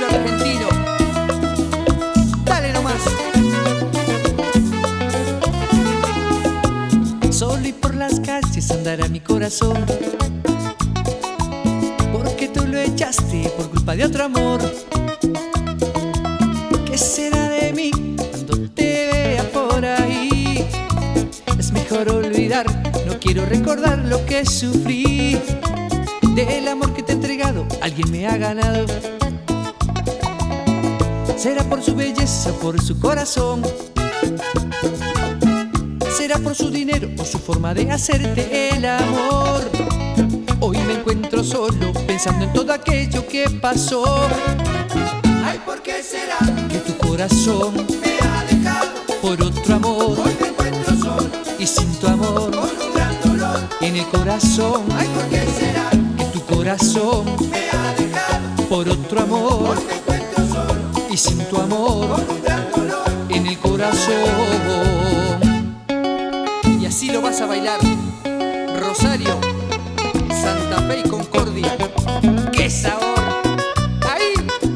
estilo argentino. Dale nomás. Solo y por las calles andará mi corazón, porque tú lo echaste por culpa de otro amor. ¿Qué será de mí cuando te vea por ahí? Es mejor olvidar, no quiero recordar lo que sufrí. Del amor que te he entregado, alguien me ha ganado. Será por su belleza, por su corazón. Será por su dinero o su forma de hacerte el amor. Hoy me encuentro solo, pensando en todo aquello que pasó. Ay, ¿por qué será que tu corazón me ha dejado por otro amor? Hoy me encuentro solo Y sin tu amor con un gran dolor. en el corazón. Ay, ¿por qué será que tu corazón me ha dejado por otro amor? Hoy me encuentro solo Y sin tu amor con un gran dolor. en el corazón. Y así lo vas a bailar, Rosario, Santa Fe y Concordia. ¡Qué sabor! ¡Ahí!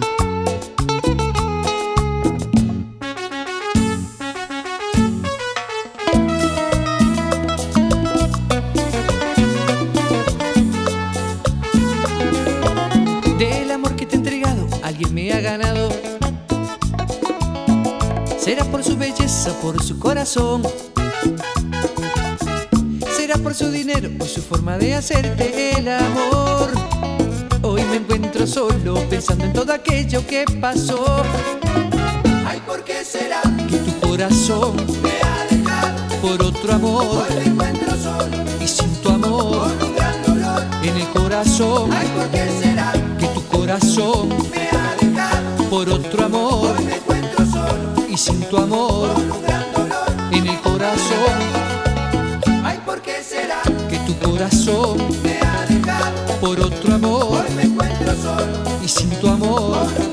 Del amor que te he entregado, alguien me ha ganado. Será por su belleza, por su corazón. Será por su dinero o su forma de hacerte el amor. Hoy me encuentro solo, pensando en todo aquello que pasó. Ay, ¿por qué será que tu corazón me ha dejado por otro amor. Hoy me encuentro solo Y sin tu amor con un gran dolor. en el corazón. Ay, ¿por qué será que tu corazón me ha dejado por otro amor. Hoy me encuentro solo Y sin tu amor con un gran dolor. en el corazón. Ay, ¿por qué será que tu corazón me ha dejado por otro amor. Hoy me encuentro solo Y sin tu amor con un